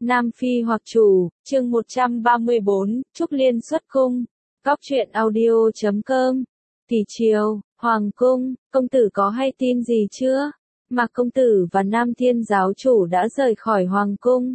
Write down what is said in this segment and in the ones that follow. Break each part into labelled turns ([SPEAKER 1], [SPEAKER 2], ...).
[SPEAKER 1] Nam Phi hoặc chủ, chương 134, Trúc Liên xuất cung. Góc truyện audio.com. Tỷ triều, Hoàng cung, công tử có hay tin gì chưa? Mạc công tử và Nam Thiên giáo chủ đã rời khỏi Hoàng cung.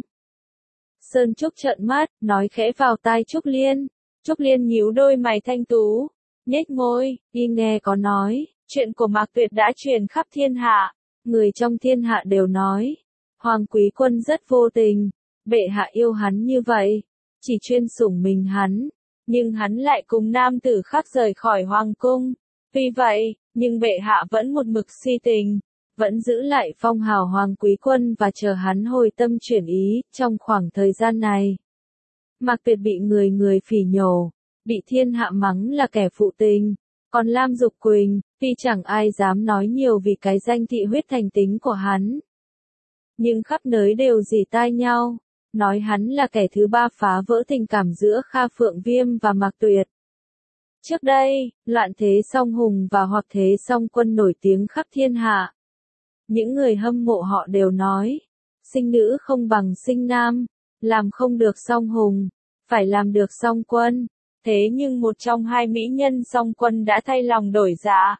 [SPEAKER 1] Sơn Trúc trợn mắt, nói khẽ vào tai Trúc Liên. Trúc Liên nhíu đôi mày thanh tú, nhếch môi, y nghe có nói, chuyện của Mạc Tuyệt đã truyền khắp thiên hạ. Người trong thiên hạ đều nói, Hoàng quý quân rất vô tình, bệ hạ yêu hắn như vậy, chỉ chuyên sủng mình hắn, nhưng hắn lại cùng nam tử khác rời khỏi Hoàng cung. Vì vậy, nhưng bệ hạ vẫn một mực si tình, vẫn giữ lại phong hào Hoàng quý quân và chờ hắn hồi tâm chuyển ý. Trong khoảng thời gian này, Mạc Tuyệt bị người phỉ nhổ, bị thiên hạ mắng là kẻ phụ tình. Còn Lam Dục Quỳnh, tuy chẳng ai dám nói nhiều vì cái danh thị huyết thành tính của hắn, nhưng khắp nơi đều rỉ tai nhau, nói hắn là kẻ thứ ba phá vỡ tình cảm giữa Kha Phượng Viêm và Mạc Tuyệt. Trước đây, loạn thế song hùng và hoặc thế song quân nổi tiếng khắp thiên hạ. Những người hâm mộ họ đều nói, sinh nữ không bằng sinh nam, làm không được song hùng, phải làm được song quân. Thế nhưng một trong hai mỹ nhân song quân đã thay lòng đổi dạ,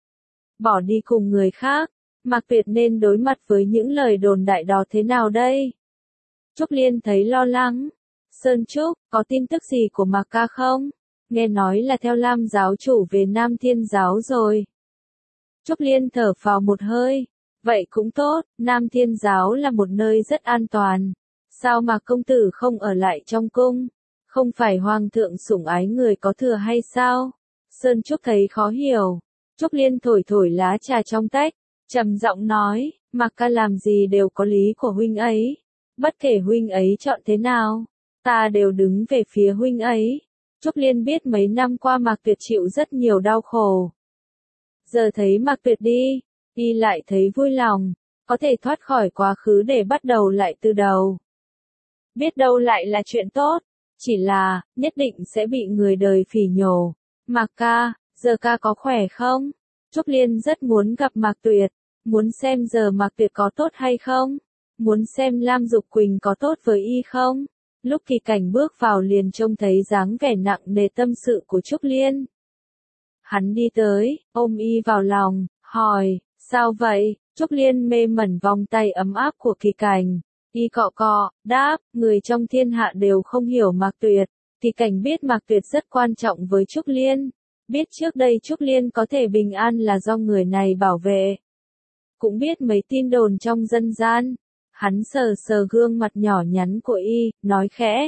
[SPEAKER 1] bỏ đi cùng người khác. Mạc Tuyệt nên đối mặt với những lời đồn đại đó thế nào đây? Trúc Liên thấy lo lắng. Sơn Trúc, có tin tức gì của Mạc ca không? Nghe nói là theo Lam giáo chủ về Nam Thiên giáo rồi. Trúc Liên thở phào một hơi. Vậy cũng tốt, Nam Thiên giáo là một nơi rất an toàn. Sao mà công tử không ở lại trong cung? Không phải hoàng thượng sủng ái người có thừa hay sao? Sơn Trúc thấy khó hiểu. Trúc Liên thổi lá trà trong tách, trầm giọng nói, Mạc ca làm gì đều có lý của huynh ấy. Bất kể huynh ấy chọn thế nào, ta đều đứng về phía huynh ấy. Trúc Liên biết mấy năm qua Mạc Tuyệt chịu rất nhiều đau khổ. Giờ thấy Mạc Tuyệt đi, y lại thấy vui lòng, có thể thoát khỏi quá khứ để bắt đầu lại từ đầu. Biết đâu lại là chuyện tốt, chỉ là, nhất định sẽ bị người đời phỉ nhổ. Mạc ca, giờ ca có khỏe không? Trúc Liên rất muốn gặp Mạc Tuyệt, muốn xem giờ Mạc Tuyệt có tốt hay không, muốn xem Lam Dục Quỳnh có tốt với y không. Lúc Kỳ Cảnh bước vào liền trông thấy dáng vẻ nặng nề tâm sự của Trúc Liên. Hắn đi tới, ôm y vào lòng, hỏi, sao vậy? Trúc Liên mê mẩn vòng tay ấm áp của Kỳ Cảnh. Y cọ cọ, đáp, người trong thiên hạ đều không hiểu Mạc Tuyệt. Kỳ Cảnh biết Mạc Tuyệt rất quan trọng với Trúc Liên. Biết trước đây Trúc Liên có thể bình an là do người này bảo vệ. Cũng biết mấy tin đồn trong dân gian. Hắn sờ gương mặt nhỏ nhắn của y, nói khẽ.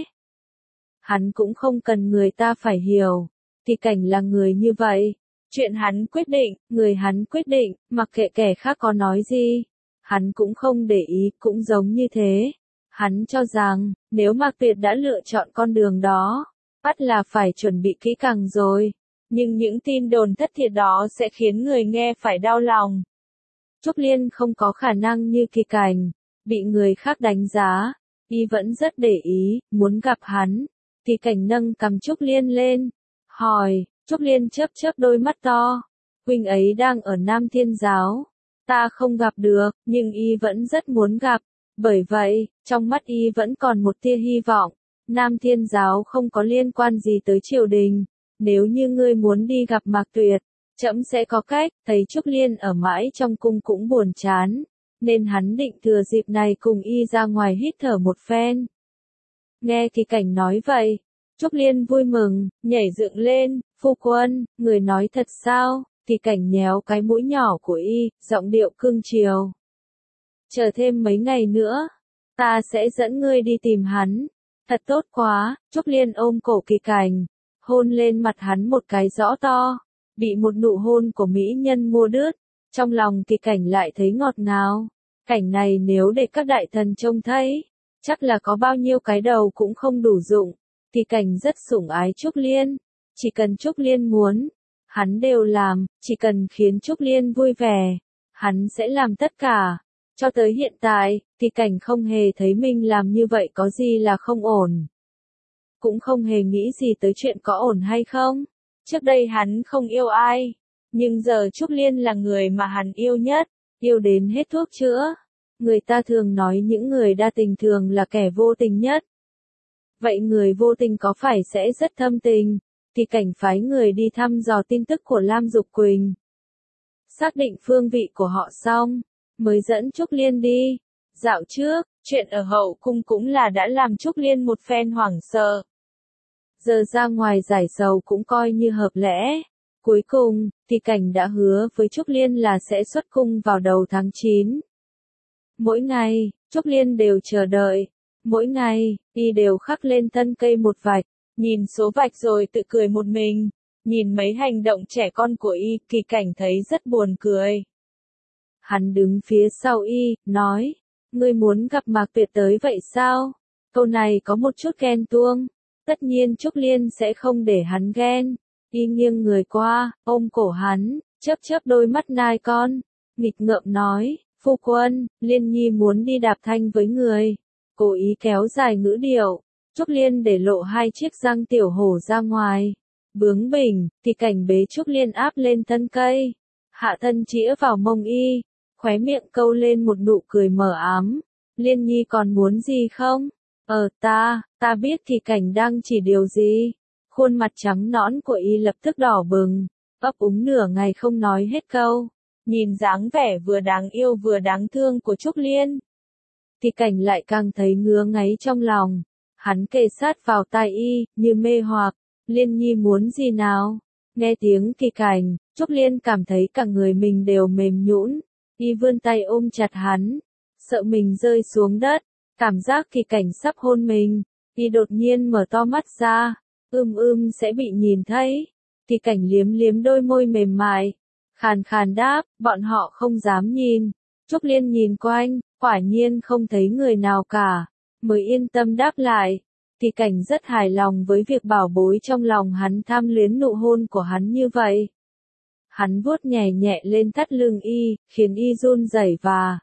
[SPEAKER 1] Hắn cũng không cần người ta phải hiểu. Kỳ Cảnh là người như vậy. Chuyện hắn quyết định, người hắn quyết định, mặc kệ kẻ khác có nói gì. Hắn cũng không để ý, cũng giống như thế. Hắn cho rằng, nếu Mạc Tuyệt đã lựa chọn con đường đó, ắt là phải chuẩn bị kỹ càng rồi. Nhưng những tin đồn thất thiệt đó sẽ khiến người nghe phải đau lòng. Trúc Liên không có khả năng như Kỳ Cảnh, bị người khác đánh giá, y vẫn rất để ý, muốn gặp hắn. Kỳ Cảnh nâng cằm Trúc Liên lên, hỏi, Trúc Liên chớp đôi mắt to, huynh ấy đang ở Nam Thiên giáo, ta không gặp được, nhưng y vẫn rất muốn gặp, bởi vậy, trong mắt y vẫn còn một tia hy vọng. Nam Thiên giáo không có liên quan gì tới triều đình, nếu như ngươi muốn đi gặp Mạc Tuyệt, trẫm sẽ có cách. Thấy Trúc Liên ở mãi trong cung cũng buồn chán, nên hắn định thừa dịp này cùng y ra ngoài hít thở một phen. Nghe Kỳ Cảnh nói vậy, Trúc Liên vui mừng, nhảy dựng lên, phu quân, người nói thật sao? Kỳ Cảnh nhéo cái mũi nhỏ của y, giọng điệu cương chiều. Chờ thêm mấy ngày nữa, ta sẽ dẫn ngươi đi tìm hắn. Thật tốt quá. Trúc Liên ôm cổ Kỳ Cảnh, hôn lên mặt hắn một cái rõ to, bị một nụ hôn của mỹ nhân mua đứt. Trong lòng Kỳ Cảnh lại thấy ngọt ngào. Cảnh này nếu để các đại thần trông thấy, chắc là có bao nhiêu cái đầu cũng không đủ dụng. Kỳ Cảnh rất sủng ái Trúc Liên, chỉ cần Trúc Liên muốn, hắn đều làm, chỉ cần khiến Trúc Liên vui vẻ, hắn sẽ làm tất cả. Cho tới hiện tại, Kỳ Cảnh không hề thấy mình làm như vậy có gì là không ổn. Cũng không hề nghĩ gì tới chuyện có ổn hay không. Trước đây hắn không yêu ai, nhưng giờ Trúc Liên là người mà hắn yêu nhất, yêu đến hết thuốc chữa. Người ta thường nói những người đa tình thường là kẻ vô tình nhất. Vậy người vô tình có phải sẽ rất thâm tình? Thì Cảnh phái người đi thăm dò tin tức của Lam Dục Quỳnh. Xác định phương vị của họ xong, mới dẫn Trúc Liên đi. Dạo trước, chuyện ở hậu cung cũng là đã làm Trúc Liên một phen hoảng sợ. Giờ ra ngoài giải sầu cũng coi như hợp lẽ. Cuối cùng, thì Cảnh đã hứa với Trúc Liên là sẽ xuất cung vào đầu tháng 9. Mỗi ngày, Trúc Liên đều chờ đợi. Mỗi ngày, y đều khắc lên thân cây một vạch, nhìn số vạch rồi tự cười một mình. Nhìn mấy hành động trẻ con của y, Kỳ Cảnh thấy rất buồn cười. Hắn đứng phía sau y, nói, ngươi muốn gặp Mạc Tuyệt tới vậy sao? Câu này có một chút ghen tuông. Tất nhiên Trúc Liên sẽ không để hắn ghen. Y nghiêng người qua, ôm cổ hắn, chớp chớp đôi mắt nai con, nghịch ngợm nói, phu quân, Liên Nhi muốn đi đạp thanh với người. Cố ý kéo dài ngữ điệu, Trúc Liên để lộ hai chiếc răng tiểu hổ ra ngoài. Bướng bỉnh, thì Cảnh bế Trúc Liên áp lên thân cây. Hạ thân chĩa vào mông y, khóe miệng câu lên một nụ cười mờ ám. Liên Nhi còn muốn gì không? Ta biết thì Cảnh đang chỉ điều gì. Khuôn mặt trắng nõn của y lập tức đỏ bừng, ấp úng nửa ngày không nói hết câu. Nhìn dáng vẻ vừa đáng yêu vừa đáng thương của Trúc Liên, thì Cảnh lại càng thấy ngứa ngáy trong lòng. Hắn kề sát vào tai y, như mê hoặc. Liên Nhi muốn gì nào? Nghe tiếng Kỳ Cảnh, Trúc Liên cảm thấy cả người mình đều mềm nhũn. Y vươn tay ôm chặt hắn, sợ mình rơi xuống đất. Cảm giác Kỳ Cảnh sắp hôn mình, y đột nhiên mở to mắt ra. Sẽ bị nhìn thấy. Kỳ Cảnh liếm liếm đôi môi mềm mại, khàn khàn đáp, bọn họ không dám nhìn. Trúc Liên nhìn quanh, quả nhiên không thấy người nào cả, mới yên tâm đáp lại. Kỳ Cảnh rất hài lòng với việc bảo bối trong lòng hắn tham luyến nụ hôn của hắn như vậy. Hắn vuốt nhẹ nhẹ lên thắt lưng y, khiến y run rẩy và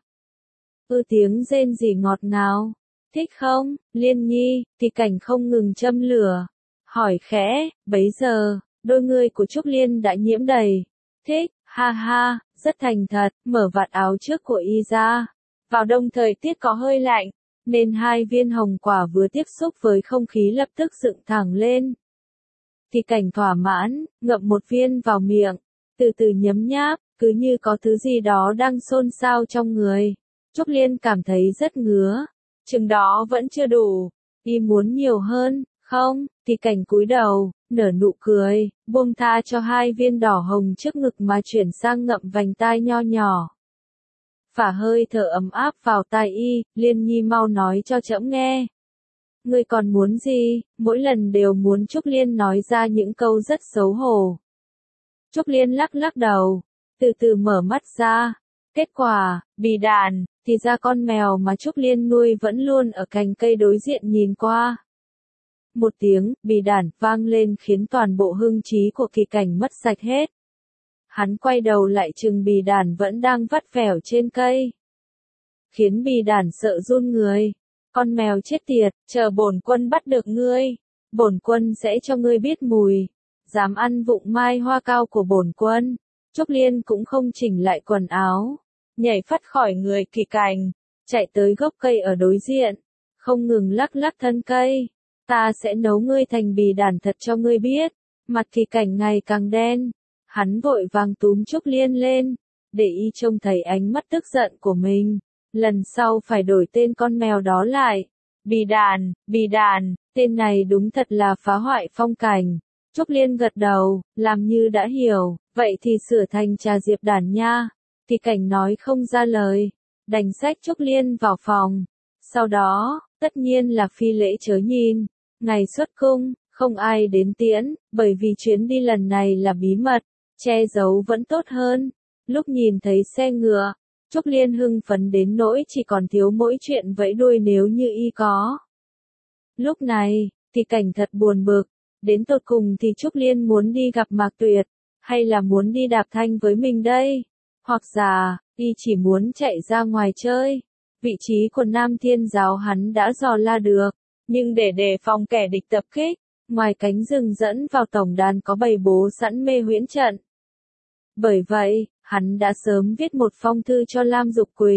[SPEAKER 1] tiếng rên rỉ ngọt ngào. Thích không, Liên Nhi? Kỳ Cảnh không ngừng châm lửa, hỏi khẽ. Bấy giờ, đôi ngươi của Trúc Liên đã nhiễm đầy. Thích, ha ha, rất thành thật, mở vạt áo trước của y ra. Vào đông thời tiết có hơi lạnh, nên hai viên hồng quả vừa tiếp xúc với không khí lập tức dựng thẳng lên. Kỳ Cảnh thỏa mãn, ngậm một viên vào miệng, từ từ nhấm nháp, cứ như có thứ gì đó đang xôn xao trong người. Trúc Liên cảm thấy rất ngứa, chừng đó vẫn chưa đủ, y muốn nhiều hơn. Không, Kỳ Cảnh cúi đầu, nở nụ cười, buông tha cho hai viên đỏ hồng trước ngực mà chuyển sang ngậm vành tai nho nhỏ. Phả hơi thở ấm áp vào tai y, Liên Nhi mau nói cho trẫm nghe. Ngươi còn muốn gì? Mỗi lần đều muốn Trúc Liên nói ra những câu rất xấu hổ. Trúc Liên lắc lắc đầu, từ từ mở mắt ra. Kết quả, bì đàn, thì ra con mèo mà Trúc Liên nuôi vẫn luôn ở cành cây đối diện nhìn qua. Một tiếng, bì đàn, vang lên khiến toàn bộ hưng trí của Kỳ Cảnh mất sạch hết. Hắn quay đầu lại chừng bì đàn vẫn đang vắt vẻo trên cây. Khiến bì đàn sợ run người. Con mèo chết tiệt, chờ bổn quân bắt được ngươi. Bổn quân sẽ cho ngươi biết mùi. Dám ăn vụng mai hoa cao của bổn quân. Trúc Liên cũng không chỉnh lại quần áo. Nhảy phắt khỏi người Kỳ Cảnh. Chạy tới gốc cây ở đối diện. Không ngừng lắc lắc thân cây. Ta sẽ nấu ngươi thành bì đàn thật cho ngươi biết. Mặt Kỳ Cảnh ngày càng đen. Hắn vội vàng túm Trúc Liên lên, để y trông thấy ánh mắt tức giận của mình. Lần sau phải đổi tên con mèo đó lại. Bì đàn, tên này đúng thật là phá hoại phong cảnh. Trúc Liên gật đầu, làm như đã hiểu, vậy thì sửa thành Trà Diệp đàn nha. Kỳ Cảnh nói không ra lời, đành xách Trúc Liên vào phòng. Sau đó, tất nhiên là phi lễ chớ nhìn. Ngày xuất cung, không ai đến tiễn, bởi vì chuyến đi lần này là bí mật. Che giấu vẫn tốt hơn. Lúc nhìn thấy xe ngựa, Trúc Liên hưng phấn đến nỗi chỉ còn thiếu mỗi chuyện vẫy đuôi nếu như y có. Lúc này, thì Cảnh thật buồn bực. Đến tột cùng thì Trúc Liên muốn đi gặp Mạc Tuyệt, hay là muốn đi đạp thanh với mình đây? Hoặc giả, y chỉ muốn chạy ra ngoài chơi. Vị trí của Nam Thiên Giáo hắn đã dò la được, nhưng để đề phòng kẻ địch tập kích, ngoài cánh rừng dẫn vào tổng đàn có bày bố sẵn mê huyễn trận. Bởi vậy, hắn đã sớm viết một phong thư cho Lam Dục Quỳnh,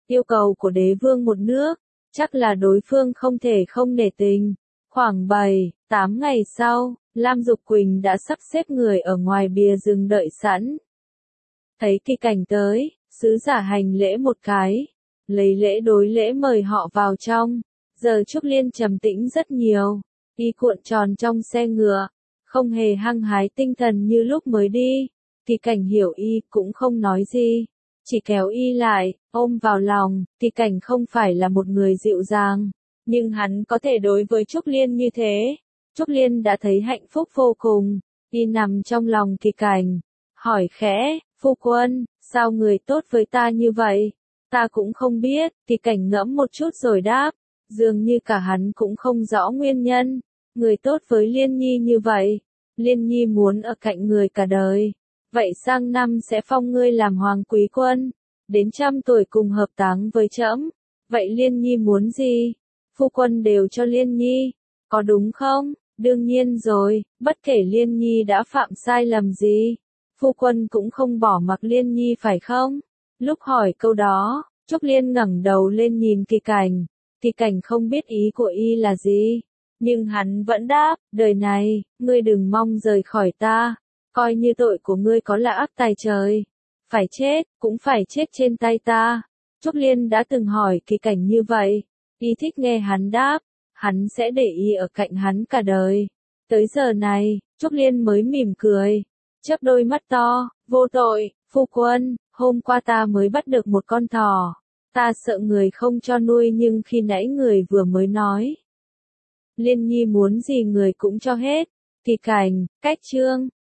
[SPEAKER 1] Yêu cầu của đế vương một nước, chắc là đối phương không thể không nể tình. Khoảng 7-8 ngày sau, Lam Dục Quỳnh đã sắp xếp người ở ngoài bìa rừng đợi sẵn. Thấy Kỳ Cảnh tới, sứ giả hành lễ một cái, lấy lễ đối lễ mời họ vào trong. Giờ Trúc Liên trầm tĩnh rất nhiều, y cuộn tròn trong xe ngựa, không hề hăng hái tinh thần như lúc mới đi. Kỳ Cảnh hiểu y cũng không nói gì, chỉ kéo y lại, ôm vào lòng. Kỳ Cảnh không phải là một người dịu dàng, nhưng hắn có thể đối với Trúc Liên như thế. Trúc Liên đã thấy hạnh phúc vô cùng, y nằm trong lòng Kỳ Cảnh, hỏi khẽ, phu quân, sao người tốt với ta như vậy? Ta cũng không biết. Kỳ Cảnh ngẫm một chút rồi đáp, dường như cả hắn cũng không rõ nguyên nhân. Người tốt với Liên Nhi như vậy, Liên Nhi muốn ở cạnh người cả đời. Vậy sang năm sẽ phong ngươi làm hoàng quý quân, đến 100 tuổi cùng hợp táng với trẫm. Vậy Liên Nhi muốn gì? Phu quân đều cho Liên Nhi, có đúng không? Đương nhiên rồi, bất kể Liên Nhi đã phạm sai lầm gì, phu quân cũng không bỏ mặc Liên Nhi phải không? Lúc hỏi câu đó, Trúc Liên ngẩng đầu lên nhìn Kỳ Cảnh. Kỳ Cảnh không biết ý của y là gì, nhưng hắn vẫn đáp, đời này, ngươi đừng mong rời khỏi ta, coi như tội của ngươi có là ác tài trời. Phải chết, cũng phải chết trên tay ta. Trúc Liên đã từng hỏi Kỳ Cảnh như vậy, y thích nghe hắn đáp, hắn sẽ để y ở cạnh hắn cả đời. Tới giờ này, Trúc Liên mới mỉm cười, chớp đôi mắt to, vô tội, phu quân, hôm qua ta mới bắt được một con thỏ. Ta sợ người không cho nuôi nhưng khi nãy người vừa mới nói. Liên Nhi muốn gì người cũng cho hết. Kỳ Cảnh, cách chương.